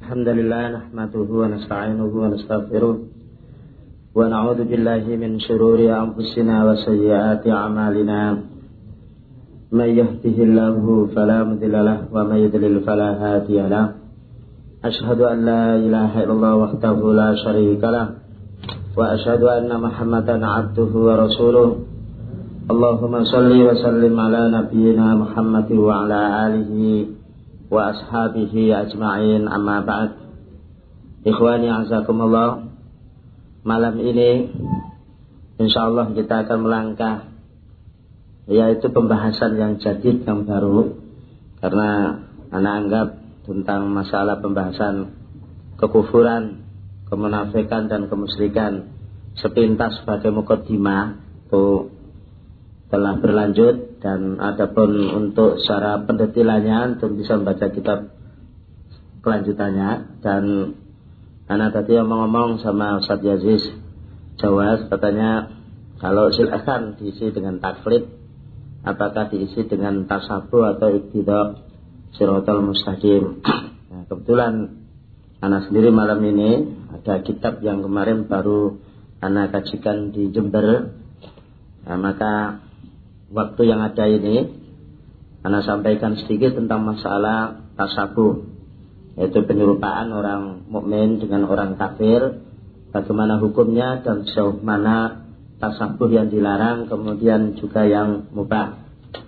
Alhamdulillah nahmaduhu wa nasta'inuhu wa nastaghfiruh wa na'udzu billahi min shururi anfusina wa sayyiati a'malina. May yahdihillahu fala mudilla lahu wa may yudlil fala hadiya lahu. Asyhadu an la ilaha illallah wahdahu la syarika lahu wa asyhadu anna Muhammadan 'abduhu wa rasuluh. Allahumma shalli wa sallim ala nabiyyina Muhammad wa ala alihi wa ashabihi ajma'in, amma ba'd. Ikhwani azakumullah, malam ini insyaallah kita akan melangkah yaitu pembahasan yang jadid, yang baru, karena anak anggap tentang masalah pembahasan kekufuran, kemunafikan dan kemusyrikan sepintas sebagai mukaddimah itu telah berlanjut, dan adapun untuk secara pendetilannya antum bisa membaca kitab kelanjutannya. Dan anak tadi ngomong sama Ustaz Yaziz Jawas, katanya kalau silakan diisi dengan taklid, apakah diisi dengan tasabuh atau iqtida siratal mustaqim. Nah, kebetulan anak sendiri malam ini ada kitab yang kemarin baru anak kajikan di Jember. Nah, maka waktu yang ada ini ana sampaikan sedikit tentang masalah tasabuh, yaitu penyerupaan orang mukmin dengan orang kafir, bagaimana hukumnya dan sejauh mana tasabuh yang dilarang, kemudian juga yang mubah.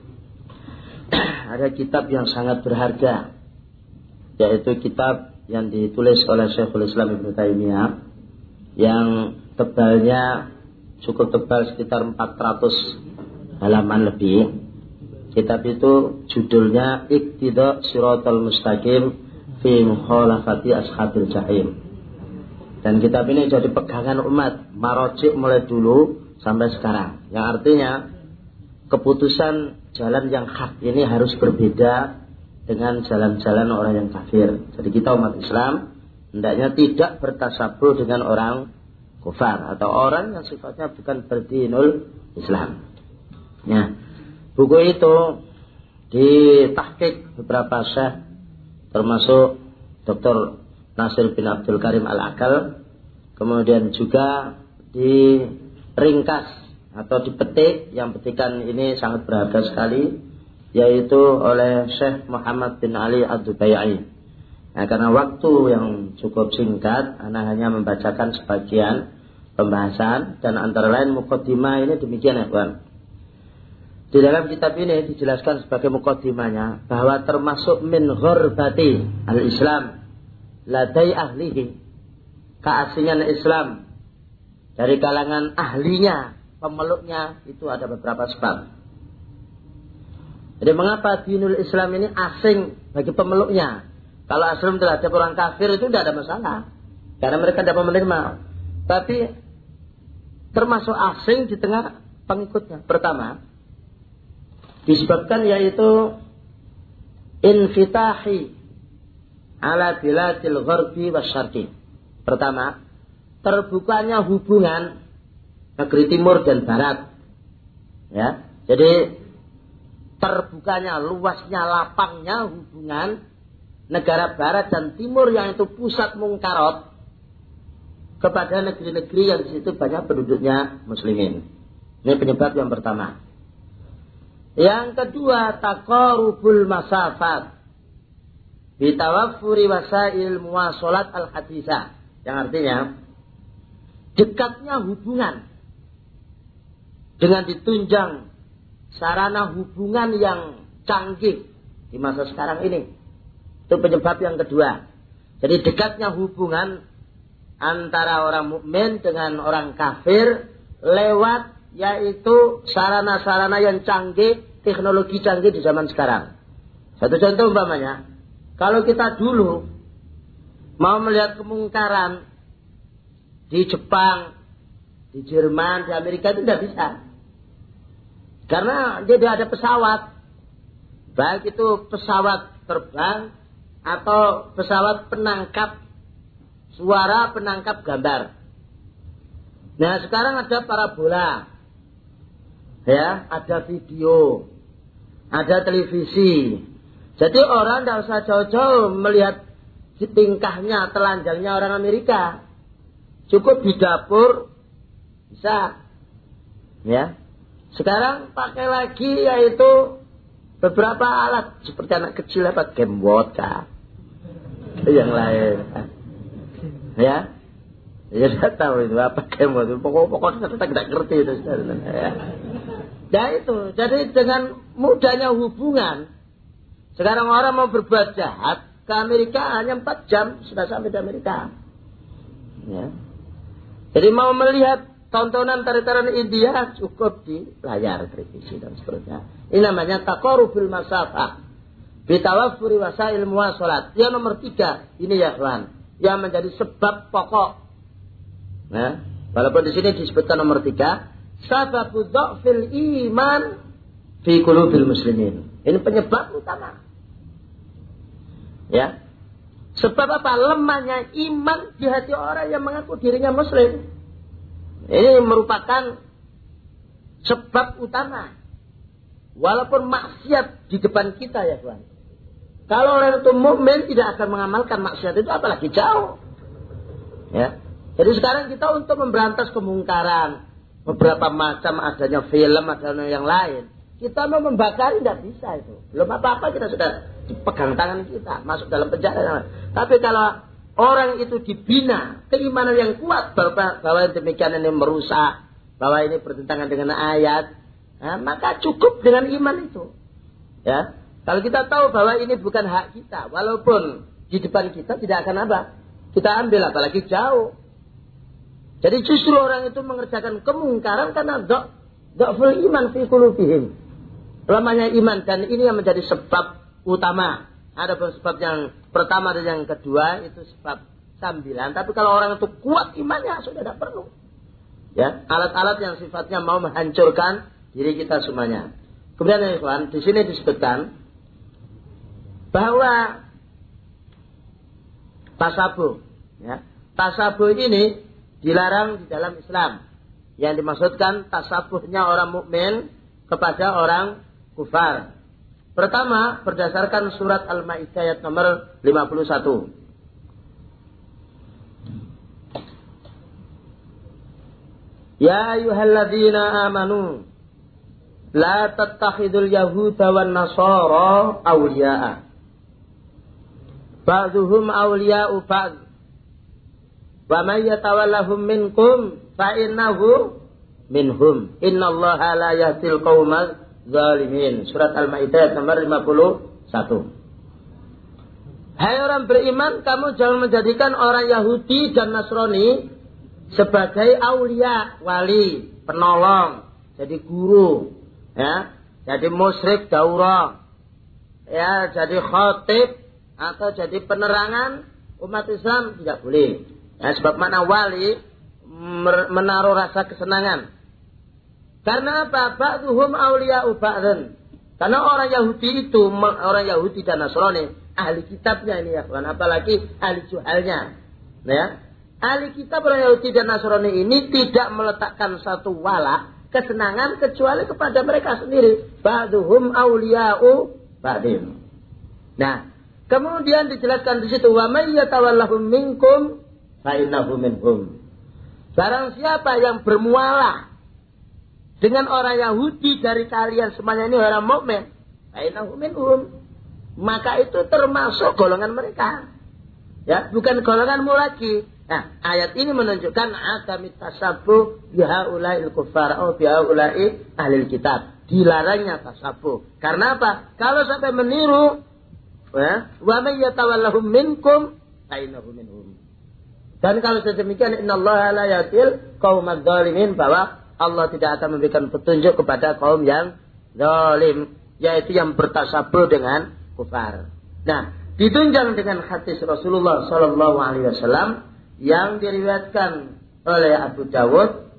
Ada kitab yang sangat berharga, yaitu kitab yang ditulis oleh Syekhul Islam Ibnu Taimiyah, yang tebalnya cukup tebal, sekitar 400 halaman lebih. Kitab itu judulnya Iqtida Siratal Mustaqim fi Mukhalafati Ashabil Jahim. Dan kitab ini jadi pegangan umat marojik mulai dulu sampai sekarang, yang artinya keputusan jalan yang hak ini harus berbeda dengan jalan-jalan orang yang kafir. Jadi kita umat Islam hendaknya tidak bertasabuh dengan orang kufar atau orang yang sifatnya bukan berdinul Islam. Ya, buku itu ditahqiq beberapa syekh, termasuk Dr. Nasir bin Abdul Karim Al-Akal, kemudian juga diringkas atau dipetik, yang petikan ini sangat berharga sekali, yaitu oleh Syekh Muhammad bin Ali Ad-Dubai'i. Nah, karena waktu yang cukup singkat, ana hanya membacakan sebagian pembahasan, dan antara lain mukaddimah ini demikian ya kawan. Di dalam kitab ini dijelaskan sebagai mukaddimahnya bahwa termasuk min ghurbati al-Islam ladai ahlihi, keasingan Islam dari kalangan ahlinya, pemeluknya, itu ada beberapa sebab. Jadi mengapa dinul Islam ini asing bagi pemeluknya? Kalau aslim terhadap orang kafir itu tidak ada masalah, karena mereka dapat menerima. Tapi termasuk asing di tengah pengikutnya. Pertama, disebabkan yaitu infitahi ala biladil gharbi wasyarqi. Pertama, terbukanya hubungan negeri timur dan barat. Ya, jadi terbukanya, luasnya, lapangnya hubungan negara barat dan timur yang itu pusat mungkarot kepada negeri-negeri yang di situ banyak penduduknya muslimin. Ini penyebab yang pertama. Yang kedua, taqarubul masafat bitawaffuri wasail muwasalat al-hadisah, yang artinya dekatnya hubungan dengan ditunjang sarana hubungan yang canggih di masa sekarang ini. Itu penyebab yang kedua. Jadi dekatnya hubungan antara orang mukmin dengan orang kafir lewat yaitu sarana-sarana yang canggih, teknologi canggih di zaman sekarang. Satu contoh umpamanya, kalau kita dulu mau melihat kemungkaran di Jepang, di Jerman, di Amerika, itu tidak bisa. Karena dia tidak ada pesawat. Baik itu pesawat terbang atau pesawat penangkap suara, penangkap gambar. Nah, sekarang ada parabola. Ya, ada video, ada televisi. Jadi orang tidak usah jauh-jauh melihat tingkahnya, telanjangnya orang Amerika. Cukup di dapur bisa. Ya. Sekarang pakai lagi yaitu beberapa alat seperti anak kecil apa game vodka. Yang lain. Ya. Ya saya tahu itu apa game vodka. Pokoknya saya tidak ngerti itu. Ya. Ya itu. Jadi dengan mudahnya hubungan. Sekarang orang mau berbuat jahat ke Amerika hanya 4 jam sudah sampai di Amerika. Ya. Jadi mau melihat tontonan tarian India cukup di layar televisi dan seterusnya. Ini namanya taqarrubul masafah. Bitawaffuri wasail muwasalat. Yang nomor 3 ini ya kawan, yang menjadi sebab pokok. Nah, walaupun di sini disebutkan nomor 3, sababu dhafil iman fi qulubil muslimin. Ini penyebab utama. Ya. Sebab apa? Lemahnya iman di hati orang yang mengaku dirinya muslim. Ini merupakan sebab utama. Walaupun maksiat di depan kita ya Tuhan. Kalau orang itu mukmin tidak akan mengamalkan maksiat itu apalagi jauh. Ya. Jadi sekarang kita untuk memberantas kemungkaran, beberapa macam adanya film, adanya yang lain. Kita mau membakar tidak bisa itu. Belum apa-apa kita sudah dipegang tangan kita, masuk dalam penjara. Tapi kalau orang itu dibina keimanan yang kuat bahwa demikian ini merusak, bahwa ini bertentangan dengan ayat, nah, maka cukup dengan iman itu. Ya, kalau kita tahu bahwa ini bukan hak kita, walaupun di depan kita tidak akan apa, kita ambil apalagi jauh. Jadi justru orang itu mengerjakan kemungkaran karena dhaful iman fi qulubihim. Lemahnya iman, dan ini yang menjadi sebab utama. Ada sebab yang pertama dan yang kedua itu sebab sambilan. Tapi kalau orang itu kuat imannya sudah tidak perlu. Ya, alat-alat yang sifatnya mau menghancurkan diri kita semuanya. Kemudian ya ikhwan, di sini disebutkan bahwa tasabuh, ya, tasabuh ini dilarang di dalam Islam. Yang dimaksudkan tasabuhnya orang mukmin kepada orang kufar. Pertama, berdasarkan surat Al-Maidah ayat nomor 51. Ya ayyuhalladzina amanu la tattakhidul yahuda wan nasara awliya'a. Ba'dhuhum awliya'u ba'd. Wa may yatawallahum minkum fa innahu minhum. Innallaha la yahdil qaumal zalimin. Surat Al-Maidah nomor 51. Hai orang beriman, kamu jangan menjadikan orang Yahudi dan Nasrani sebagai aulia, wali, penolong, jadi guru, ya, jadi musyrik daurah, ya, jadi khatib atau jadi penerangan umat Islam tidak boleh. Ya, sebab mana wali menaruh rasa kesenangan. Karena apa? Ba'duhum awliya'u ba'dhan. Karena orang Yahudi itu, orang Yahudi dan Nasrani, ahli kitabnya ini ya kawan, apalagi ahli juhalnya. Ya. Ahli kitab orang Yahudi dan Nasrani ini tidak meletakkan satu wala, kesenangan kecuali kepada mereka sendiri. Ba'duhum awliya'u ba'dhin. Nah, kemudian dijelaskan di situ, wa may yatawallahum minkum fa innahu minhum. Barang siapa yang bermualah dengan orang Yahudi dari kalian semuanya ini orang mukmin, fainahu minhum, maka itu termasuk golongan mereka. Ya, bukan golonganmu lagi. Nah, ayat ini menunjukkan adami tasabbuh bihaula'il kuffar atau bihaula'i ahlil kitab. Dilarangnya tasabbuh. Karena apa? Kalau sampai meniru, ya, wa may yatawallahum minkum fainahu minhum. Dan kalau sedemikian, innallaha la yahdil qaumadz zalimin, bahwa Allah tidak akan memberikan petunjuk kepada kaum yang zalim, yaitu yang bertasabuh dengan kufar. Nah, ditunjang dengan hadis Rasulullah sallallahu alaihi wasallam yang diriwayatkan oleh Abu Dawud,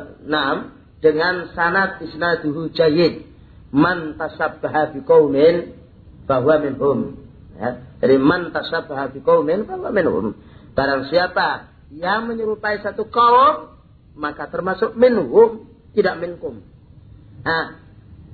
dengan sanad isnaduhu jayyid, man tasabbaha biqaumin fahuwa minhum. Ya, dari man tasabbaha biqaumin fahuwa minhum. Barang siapa yang menyerupai satu kaum, maka termasuk minhum, tidak minkum. Nah,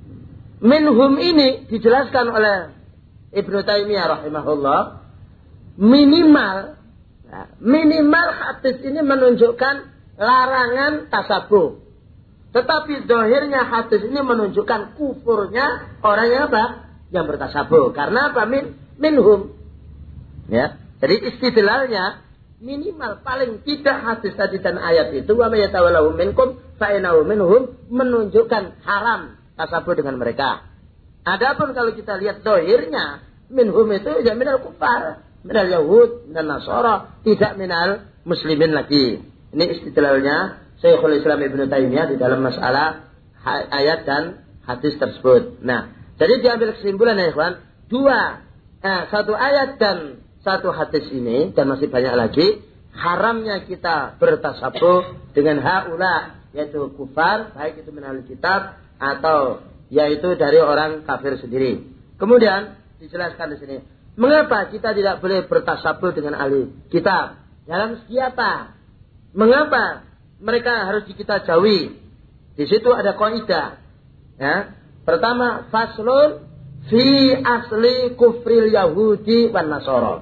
minhum ini dijelaskan oleh Ibnu Taimiyah rahimahullah minimal hadis ini menunjukkan larangan tasabuh. Tetapi zahirnya hadis ini menunjukkan kufurnya orang yang apa? Yang bertasabuh. Karena apa? Minhum. Ya. Jadi istidlalnya minimal paling tidak hadis tadi dan ayat itu wa may yatawallahu minkum fa innahu minhum menunjukkan haram tasabuh dengan mereka. Adapun kalau kita lihat zahirnya minhum itu ya minal kufar, minal yahud, minal nasara, tidak minal muslimin lagi. Ini istidlalnya Syekhul Islam Ibnu Taimiyah di dalam masalah ayat dan hadis tersebut. Nah, jadi diambil kesimpulan ya ikhwan, satu ayat dan satu hadis ini dan masih banyak lagi haramnya kita bertasabuh dengan haula yaitu kufar, baik itu min ahli kitab atau yaitu dari orang kafir sendiri. Kemudian dijelaskan di sini, mengapa kita tidak boleh bertasabuh dengan ahli kitab? Dalam segi apa? Mengapa mereka harus kita jauhi? Di situ ada kaidah. Ya. Pertama, faslun fi asli kufril yahudi wan nasara.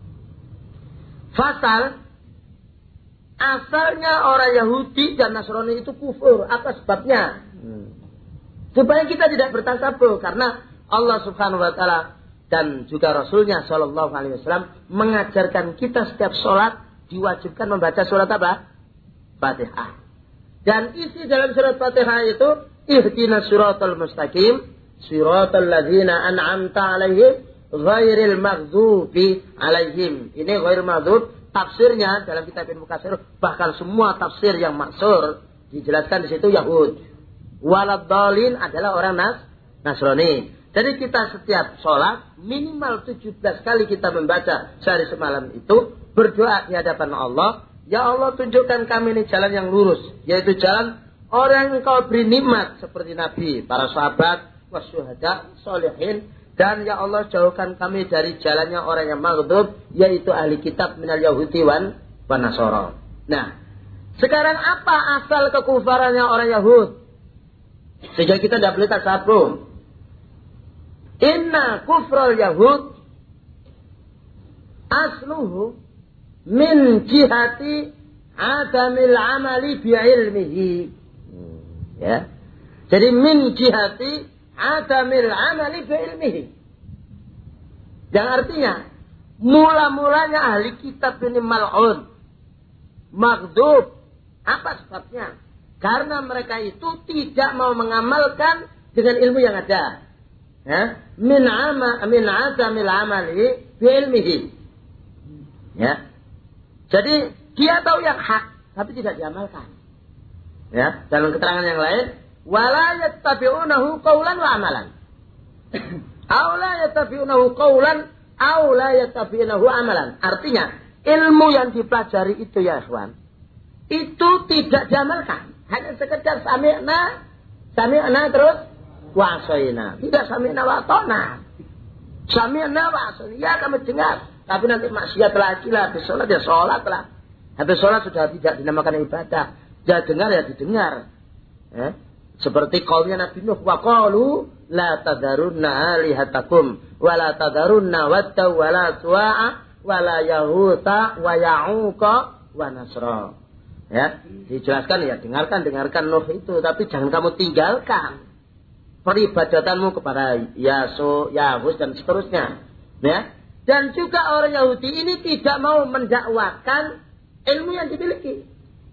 Fasal asalnya orang Yahudi dan Nasrani itu kufur. Apa sebabnya? Supaya kita tidak bertasabuh karena Allah Subhanahu wa taala dan juga Rasulnya Shallallahu alaihi wasallam mengajarkan kita setiap sholat diwajibkan membaca surat apa? Fatihah. Dan isi dalam surat Fatihah itu ihdinas siratal mustaqim siratal ladzina an'amta 'alaihim ghairil maghdubi alaihim. Ini ghairil maghdub tafsirnya dalam kitab Ibnu Katsir bahkan semua tafsir yang maksur dijelaskan di situ Yahud. Waladhdallin adalah orang Nasrani. Jadi kita setiap sholat minimal 17 kali kita membaca sehari semalam itu berdoa di hadapan Allah. Ya Allah tunjukkan kami ini jalan yang lurus. Yaitu jalan orang yang kau beri nikmat seperti Nabi, para sahabat, wasyuhada, sholihin. Dan ya Allah jauhkan kami dari jalannya orang yang maghdub. Yaitu ahli kitab minal yahudi wan nasara. Nah sekarang apa asal kekufarannya orang Yahud? Sehingga kita tidak boleh tasabuh. Inna kufral yahud asluhu min jihati adamil amali bi'ilmihi. Ya. Jadi min jihati adamil amali bi'ilmihi. Yang artinya mula-mulanya ahli kitab ini mal'un, maghdub. Apa sebabnya? Karena mereka itu tidak mau mengamalkan dengan ilmu yang ada. Ya, min adamil amali bi ilmihi. Ya. Jadi dia tahu yang hak tapi tidak diamalkan. Ya, dalam keterangan yang lain, wala yattabi'unahu qaulan wa amalan. Aw la yattabi'unahu qaulan aw la yattabi'unahu amalan. Artinya, ilmu yang dipelajari itu ya ikhwan, itu tidak diamalkan. Hanya sekedar sami'na terus wa'asaina. Tidak sami'na wa'atona. Sami'na wa'asaina. Ya kami dengar. Tapi nanti maksiat lagi lah. Habis sholat ya sholat lah. Habis sholat sudah tidak dinamakan ibadah. Ya dengar ya didengar. Ya. Seperti kaumnya Nabi Nuh. Wa qalu la tadarunna alihatakum. Wa la tadarunna wadda wa la suwa'a. Wa la yahuta wa ya'uqa wa nasra. Ya, dijelaskan ya dengarkan Nuh itu, tapi jangan kamu tinggalkan peribadatanmu kepada Yaso, Yahus dan seterusnya. Ya, dan juga orang Yahudi ini tidak mau mendakwakan ilmu yang dimiliki.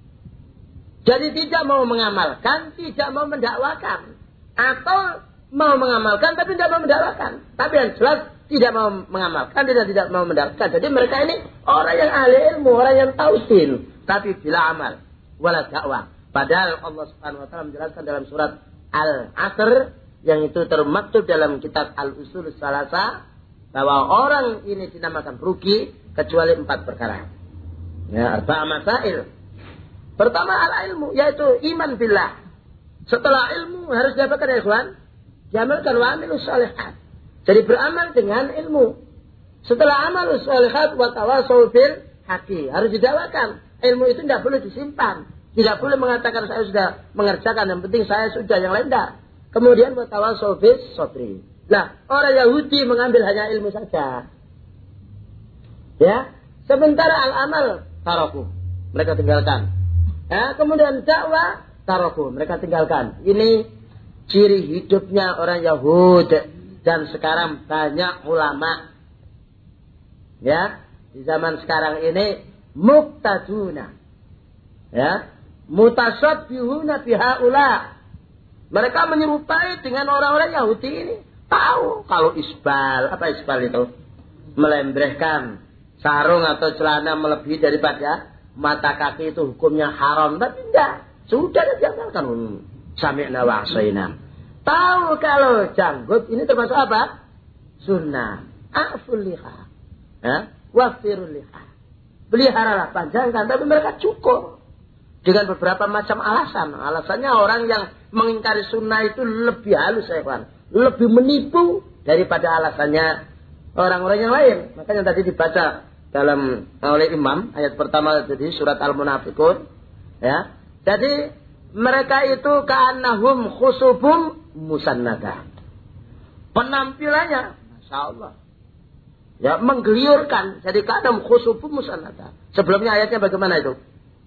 Jadi tidak mau mengamalkan, tidak mau mendakwakan, atau mau mengamalkan tapi tidak mau mendakwakan. Tapi yang jelas tidak mau mengamalkan, tidak mau mendakwakan. Jadi mereka ini orang yang ahli ilmu, orang yang tahu din. Tapi bila amal, wala dakwah. Padahal Allah Subhanahu wa taala menjelaskan dalam surat Al-Asr yang itu termaktub dalam kitab Al-Usul Salasa bahwa orang ini dinamakan rugi kecuali 4 perkara. Ya, 4 masail. Pertama al-ilmu, yaitu iman billah. Setelah ilmu harus diapakan ya ikhwan? Diamalkan wa amilus shalihat. Jadi beramal dengan ilmu. Setelah amalus shalihat wa tawassaw bil haqqi, harus didakwakan. Ilmu itu tidak boleh disimpan. Tidak boleh mengatakan saya sudah mengerjakan. Yang penting saya sudah, yang lain tidak. Kemudian watawassaw bis sabri. Nah, orang Yahudi mengambil hanya ilmu saja. Ya, sementara al-amal taraku, mereka tinggalkan. Ya, kemudian dakwah taraku, mereka tinggalkan. Ini ciri hidupnya orang Yahudi. Dan sekarang banyak ulama, ya, di zaman sekarang ini muqtaduna, ya, mutasabbihuna bihaula. Mereka menyerupai dengan orang-orang Yahudi ini. Tahu kalau isbal, apa isbal itu? Melembrehkan sarung atau celana melebihi daripada mata kaki itu hukumnya haram. Tapi tidak, sudah diamalkan. Sami'na wa asaina. Tahu kalau janggut ini termasuk apa? Sunnah. A'ful liha. Ya? Wafirul liha. Peliharalah, panjangkan. Tapi mereka cukup. Dengan beberapa macam alasan. Alasannya orang yang mengingkari sunnah itu lebih halus, ya kawan. Lebih menipu daripada alasannya orang-orang yang lain. Makanya tadi dibaca oleh imam. Ayat pertama jadi surat Al-Munafiqun. Ya. Jadi mereka itu ka'annahum khusubum musannada. Penampilannya, Masya Allah, ya, menggeliurkan. Jadi kadang khusubum musannada. Sebelumnya ayatnya bagaimana itu?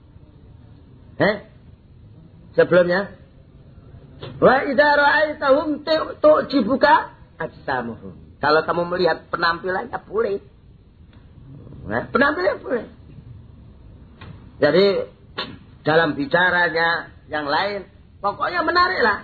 Sebelumnya, wa idza ra'aitahum tu'jibuka ajsamuhum. Kalau kamu melihat penampilannya boleh. Penampilannya boleh. Jadi dalam bicaranya yang lain, pokoknya menariklah.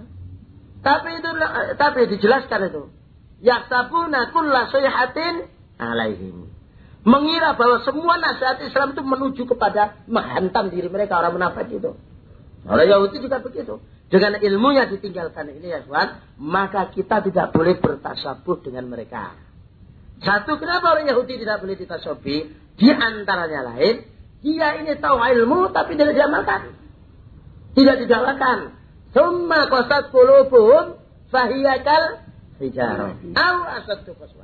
Tapi dijelaskan itu. Yaksabuna kulla sayhatin alaihim. Mengira bahwa semua nasihat Islam itu menuju kepada menghantam diri mereka, orang munafik itu. Orang Yahudi juga begitu. Dengan ilmunya ditinggalkan ini, ya kawan, maka kita tidak boleh bertasabuh dengan mereka. Satu, kenapa orang Yahudi tidak boleh ditasabuhi? Di antaranya lain, dia ini tahu ilmu tapi tidak diamalkan. Tidak dijalankan. Summa qasat qulubuhum fahiyakal hijarah aw asaddu qaswah.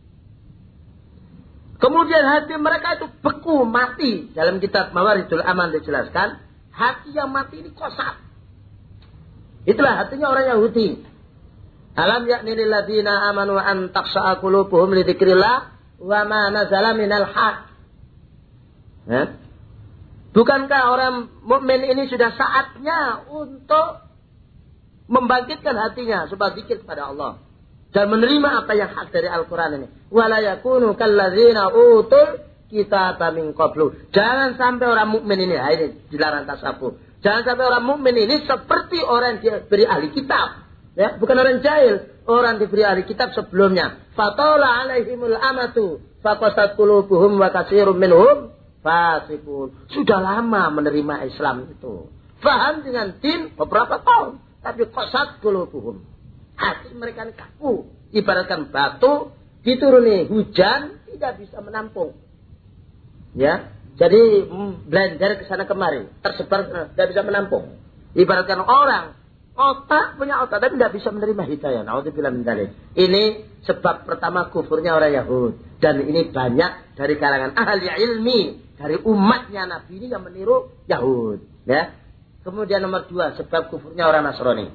Kemudian hati mereka itu beku, mati. Dalam kitab Mawaridul Aman dijelaskan, hati yang mati ini qasat. Itulah hatinya orang Yahudi. Alam yakni lil ladzina amanu an taqsa'a qulubuhum li dzikrillah wa ma nazala minal haq. Ya? Bukankah orang mukmin ini sudah saatnya untuk membangkitkan hatinya supaya zikir kepada Allah dan menerima apa yang hak dari Al-Quran ini. Wala yakunu kalladzina utul kitaba min qablu. Jangan sampai orang mukmin ini, ini dilarang tasawuf. Jangan sampai orang mukmin ini seperti orang yang diberi ahli kitab. Ya, bukan orang jahil, orang diberi ahli kitab sebelumnya. Fatala alaihimul amatu faqasat qulubuhum wa katsirun minhum fasiqun. Sudah lama menerima Islam itu. Faham dengan din beberapa tahun. Tapi qasat qulubuhum. Hati mereka kaku. Ibaratkan batu, dituruni hujan, tidak bisa menampung. Ya, jadi belajar ke sana kemari, tersebar, tidak bisa menampung. Ibaratkan orang, otak punya otak, tapi tidak bisa menerima hidayah. Naudzubillah min dzalik. Ini sebab pertama kufurnya orang Yahudi. Dan ini banyak dari kalangan ahli ilmi, dari umatnya Nabi ini yang meniru Yahudi. Ya. Kemudian nomor 2, sebab kufurnya orang Nasrani.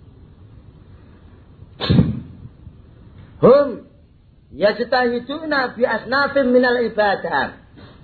Hum yajtahiduna bi asnafin minal ibadah.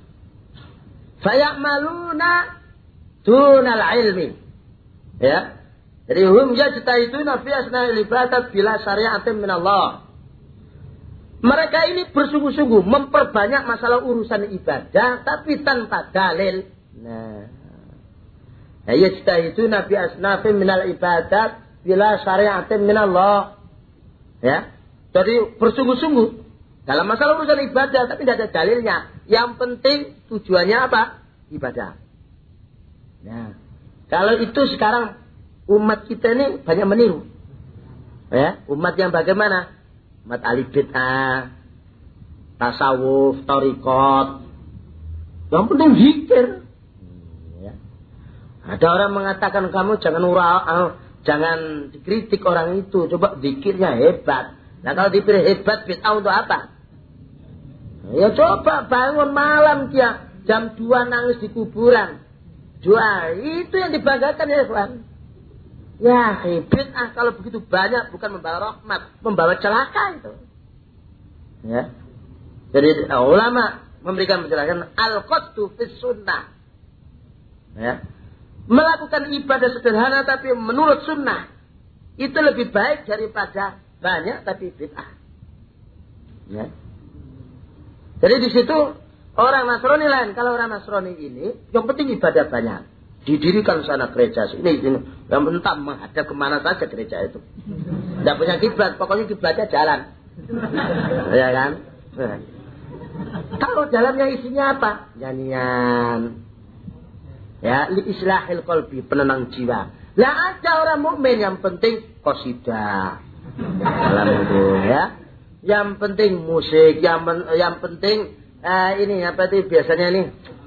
Faya'maluna dunal ilmi. Ya. Jadi hum yajtahiduna bi asnafil ibadah bila syari'atin minallah. Mereka ini bersungguh-sungguh memperbanyak masalah urusan ibadah tapi tanpa dalil. Nah, yajtahiduna bi asnafin minal ibadat bila syari'atin minallah. Ya. Jadi bersungguh-sungguh dalam masalah urusan ibadah tapi tidak ada dalilnya. Yang penting tujuannya apa? Ibadah. Nah, kalau itu sekarang umat kita ini banyak meniru. Ya, umat yang bagaimana? Umat ahli bid'ah, tasawuf, thariqat. Yang penting zikir. Ya. Ada orang mengatakan kamu jangan dikritik orang itu, coba zikirnya hebat. Nah kalau dipilih hebat bid'ah untuk apa? Ya coba bangun malam dia jam 2 nangis di kuburan. Itu yang dibanggakan ya kawan. Ya bid'ah kalau begitu banyak bukan membawa rahmat, membawa celaka itu. Ya. Jadi ulama memberikan penjelasan al-qasdu fis sunnah. Ya. Melakukan ibadah sederhana tapi menurut sunnah itu lebih baik daripada banyak tapi bid'ah. Ya. Jadi di situ orang Nasrani lain. Kalau orang Nasrani ini yang penting ibadah banyak. Didirikan sana gereja ini. Yang penting menghadap kemana saja gereja itu. Tidak punya kiblat, pokoknya kiblatnya jalan. Ya kan? Kalau jalannya isinya apa? Nyanyian. Ya, li islahil qalbi, penenang jiwa. Lah ada orang mukmin yang penting qasidah. Dalam itu ya. Yang penting musik, yang penting ini apa itu biasanya ini?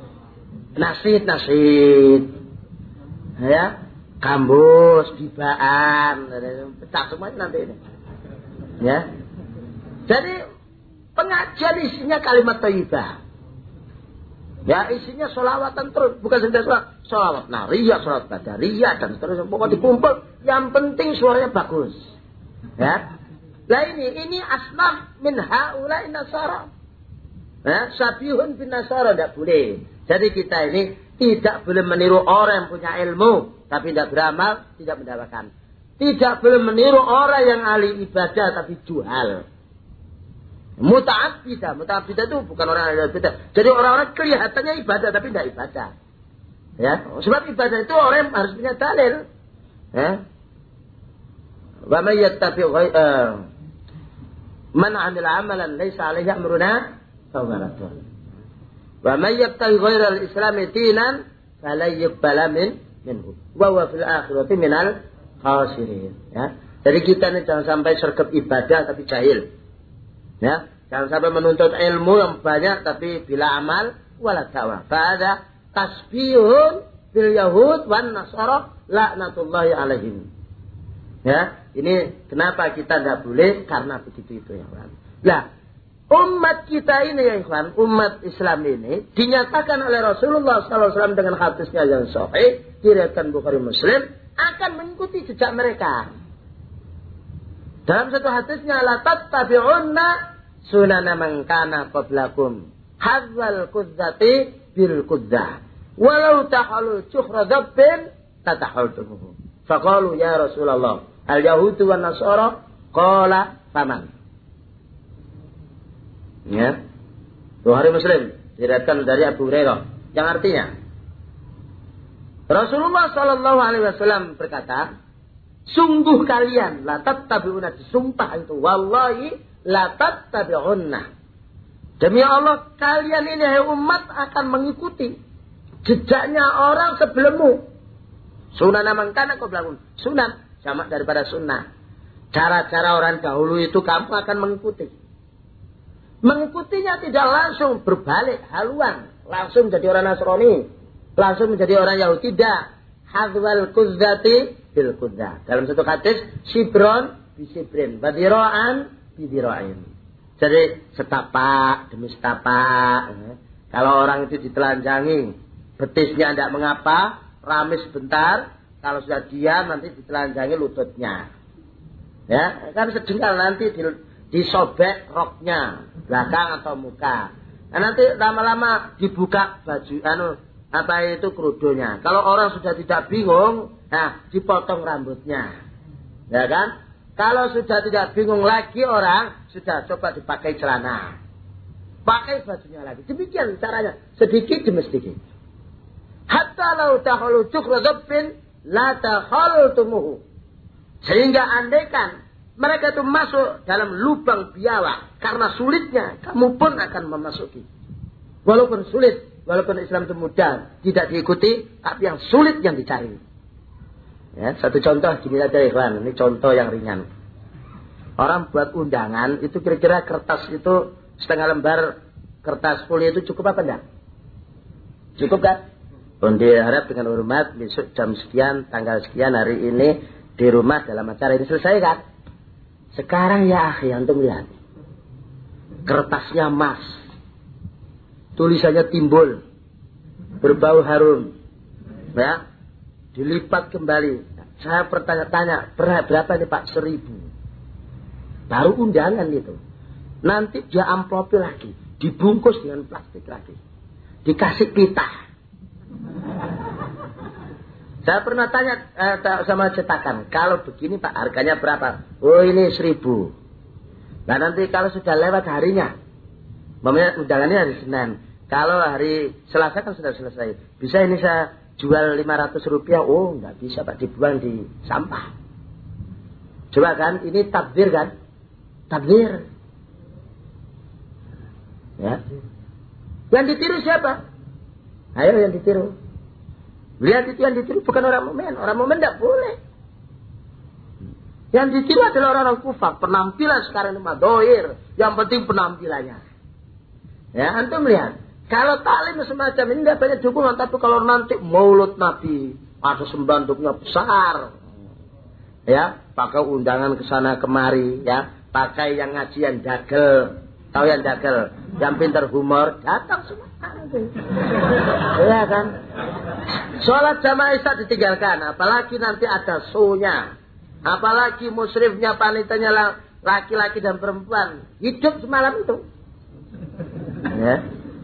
Nasid. Ya. Gambus, gibaan, pecah semuanya nanti ini. Ya. Jadi pengajian isinya kalimat thayyibah. Ya isinya sholawatan terus, bukan sekedar sholawat nariyah, sholawat badariyah dan seterusnya. Pokoknya dikumpul, yang penting suaranya bagus. Ya, lah ini asnaf min haula'i nasara. Ya, sabihun bin nasara tidak boleh. Jadi kita ini tidak boleh meniru orang yang punya ilmu tapi tidak beramal, tidak mendapatkan. Tidak boleh meniru orang yang ahli ibadah tapi juhal. Muta'abbidah itu bukan orang yang ibadah. Jadi orang-orang kelihatannya ibadah tapi tidak ibadah. Ya, sebab ibadah itu orang yang harus punya dalil. Ya. Wa may yattabi' man 'amila 'amalan laysa 'alaihi amruna fa huwa raddun. Wa may yattabi' ghayra al-islam dinan fala yuqbala minhu. Wa huwa fil akhirati minal khasirin. Ya. Jadi kita ini jangan sampai sergap ibadah tapi jahil. Ya, jangan sampai menuntut ilmu yang banyak tapi bila amal wala dakwah. Fa'ada tasbihun bil yahud wan nasara laknatullahi alaihim. Ya, ini kenapa kita tidak boleh karena begitu itu ya kawan. Lah, umat kita ini ya kawan, umat Islam ini dinyatakan oleh Rasulullah SAW dengan hadisnya yang sahih, diriwayatkan Bukhari Muslim, akan mengikuti jejak mereka. Dalam satu hadisnya la tattabi'unna sunana man kana qablakum hadzal qudzati bil quddah walau tahalu juhra dabbin tatahultumuhu faqalu ya Rasulullah al yahudu wan nasara qala faman. Ya, Bukhari Muslim diriwayatkan dari Abu Hurairah yang artinya Rasulullah sallallahu alaihi wasallam berkata, sungguh kalian la tattabi'una, disumpah itu wallahi la tattabi'unna. Demi Allah kalian ini hai umat akan mengikuti jejaknya orang sebelummu. Sunan man kana qablakum. Sunan sama daripada sunnah. Cara-cara orang dahulu itu kamu akan mengikuti. Mengikutinya tidak langsung berbalik haluan, langsung menjadi orang Nasrani, langsung menjadi orang Yahudi, tidak. Hadwal kuzzati bil kuddah. Dalam satu hadis sibron bisibrin badiraan bidira'in. Jadi setapak demi setapak. Kalau orang itu ditelanjangi, betisnya tidak mengapa, rame sebentar. Kalau sudah diam nanti ditelanjangi lututnya. Ya, kan sejengkal nanti disobek roknya, belakang atau muka. Nah, nanti lama-lama dibuka baju kerudonya. Kalau orang sudah tidak bingung, nah dipotong rambutnya. Ya kan? Kalau sudah tidak bingung lagi orang, sudah coba dipakai celana. Pakai bajunya lagi. Demikian caranya. Sedikit demi sedikit. Hatta lau tahalu jukra dhabbin la tahaltumuhu. Sehingga andaikan mereka itu masuk dalam lubang biawak. Karena sulitnya, kamu pun akan memasuki. Walaupun sulit, walaupun Islam itu mudah, tidak diikuti, tapi yang sulit yang dicari. Ya, satu contoh gini saja ikhwan, ini contoh yang ringan. Orang buat undangan itu kira-kira kertas itu setengah lembar kertas folio itu cukup apa enggak? Cukup kan? Pun diharap dengan hormat besok jam sekian, tanggal sekian hari ini di rumah dalam acara ini selesai kan? Sekarang ya akhi antum lihat. Kertasnya emas. Tulisannya timbul. Berbau harum. Ya. Dilipat kembali. Saya bertanya-tanya, berapa nih Pak? 1.000. Baru undangan itu. Nanti dia amplopi lagi. dibungkus dengan plastik lagi. Dikasih pita. Saya pernah tanya sama cetakan, kalau begini Pak harganya berapa? Oh ini 1.000. Nah nanti kalau sudah lewat harinya, namanya undangannya hari Senin. Kalau hari Selasa kan sudah selesai. Bisa ini saya jual 500 rupiah. Oh nggak bisa Pak, dibuang di sampah. Coba kan, ini tabdir kan? Tabdir. Ya. Yang ditiru siapa? Ayo yang ditiru. Lihat itu yang ditiru bukan orang mukmin. Orang mukmin tidak boleh. Yang ditiru adalah orang-orang kufar. Penampilan sekarang ini madohir. Yang penting penampilannya. Ya, antum lihat. Kalau taklim semacam ini tidak banyak dukungan. Tapi kalau nanti maulud Nabi, ada sembanduknya besar. Ya, pakai undangan ke sana kemari. Ya, pakai yang ngajian dagel. Tahu yang dagel? Yang pintar humor. Datang semua. Iya kan? Sholat jamaah isya ditinggalkan. Apalagi nanti ada show-nya. Apalagi musyrifnya, panitanya laki-laki dan perempuan. Hidup semalam itu. Ya.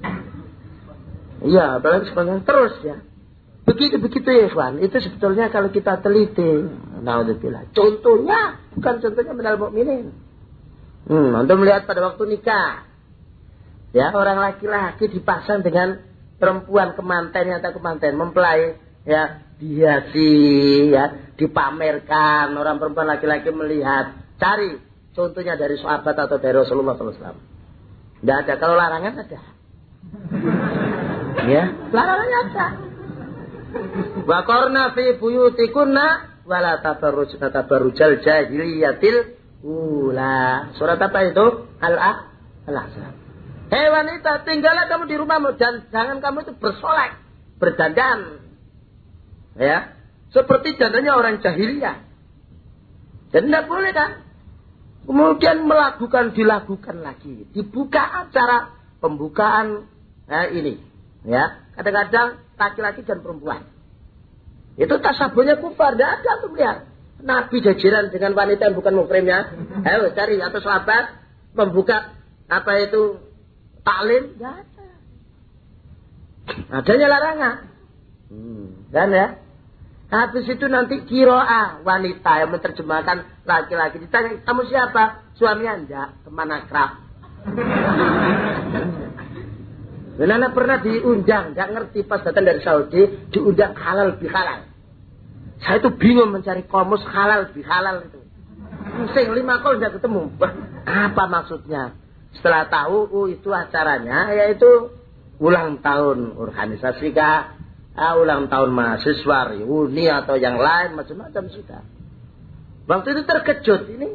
Iya, apalagi sepanjang terus ya. Begitu ya ikhwan. Itu sebetulnya kalau kita teliti. Naudzubillah. Contohnya, bukan contohnya minal mu'minin. Anda melihat pada waktu nikah. Ya, orang laki-laki dipasang dengan perempuan kemantennya atau kemanten. Mempelai, ya, dihiasi, ya, dipamerkan. Orang perempuan laki-laki melihat. Cari contohnya dari sahabat atau dari Rasulullah SAW. Tidak ada. Kalau larangan ada. Ya, larangannya ada. Wa qarna fi buyutikunna wala tabarrujna tabarrujal jahiliyatil ula. Surat apa itu? Al-Ahzab. Hei wanita, tinggallah kamu di rumahmu dan jangan kamu itu bersolek, berdandan. Ya, seperti dandannya orang jahiliyah. Dan tidak boleh kan? Kemudian dilakukan lagi. Dibuka acara pembukaan ini. Ya, kadang-kadang laki-laki dan perempuan. Itu tasabuhnya kufar. Tidak ada tuh lihat. Nabi jajaran dengan wanita yang bukan muhrimnya. Ayo cari atau sahabat membuka apa itu taklim, tidak ada. Adanya larangan. Dan ya. Habis itu nanti kiroah wanita yang menerjemahkan laki-laki. Ditanya, kamu siapa? Suaminya enggak, teman akrab. Dan anak pernah diundang, enggak ngerti pas datang dari Saudi, diundang halal bihalal. Saya itu bingung mencari komus halal bihalal itu. Pusing 5 kali enggak ketemu. Apa maksudnya? Setelah tahu, itu acaranya, yaitu ulang tahun organisasi kah? Ulang tahun mahasiswa, reuni atau yang lain, macam-macam sudah. Waktu itu terkejut, ini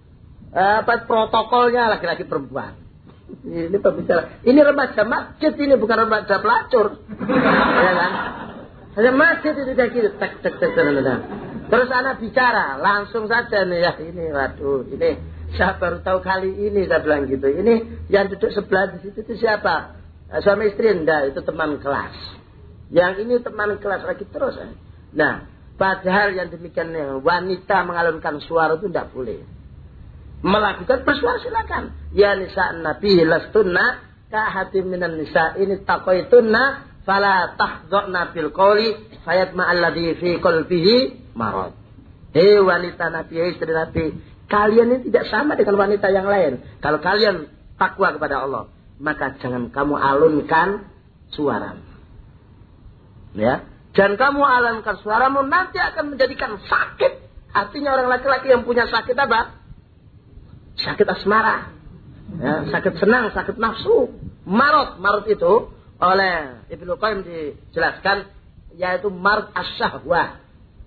protokolnya laki-laki perempuan. Ini pembicara. Ini remaja masjid, ini bukan remaja pelacur. Ya kan? Hanya masjid itu kayak gitu. Tek. Terus anak bicara, langsung saja nih ya ini, waduh, ini saya baru tahu kali ini saya bilang gitu. Ini yang duduk sebelah di situ itu siapa? Suami istri enggak, itu teman kelas. Yang ini teman kelas lagi terus. Nah, padahal yang demikian wanita mengalunkan suara itu tidak boleh. Melakukan bersuara silakan. Ya nisa nabi lastunna ka hatim minan nisa ini taqaitunna fala tahdhna bil qawli fayatma alladhi fi qalbihi marad. Hei wanita nabi, istri nabi, kalian ini tidak sama dengan wanita yang lain. Kalau kalian takwa kepada Allah, maka jangan kamu alunkan suara. Ya, dan kamu alunkan suaramu nanti akan menjadikan sakit. Artinya orang laki-laki yang punya sakit apa? Sakit asmara, ya, sakit senang, sakit nafsu. Marad itu oleh Ibnu Qayyim dijelaskan yaitu marad asyahwah.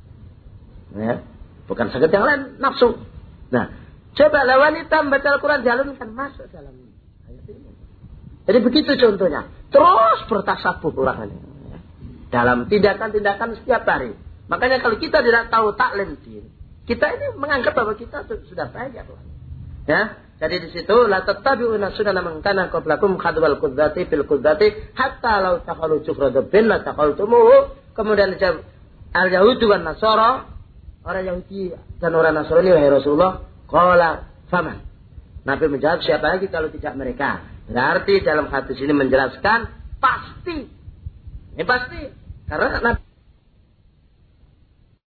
Ya, bukan sakit yang lain, nafsu. Nah, coba wanita membaca Al-Quran dialunkan masuk dalam ayat ini. Jadi begitu contohnya. Terus bertasabuh orang ini. Dalam tindakan-tindakan setiap hari. Makanya kalau kita tidak tahu taklim din, kita ini menganggap bahwa kita sudah baik ya Tuhan. Ya, jadi di situ la tattabi'una sunana man kana qablakum khadwal qudzati fil qudzati hatta law takhalu jufradabin la takhaltumuhu. Kemudian al-Yahudi wan Nasara, orang Yahudi dan orang Nasrani wahai Rasulullah, qala faman. Nabi menjawab, siapa lagi kalau tidak mereka? Berarti dalam hadis ini menjelaskan pasti. Ini pasti. Karena Nabi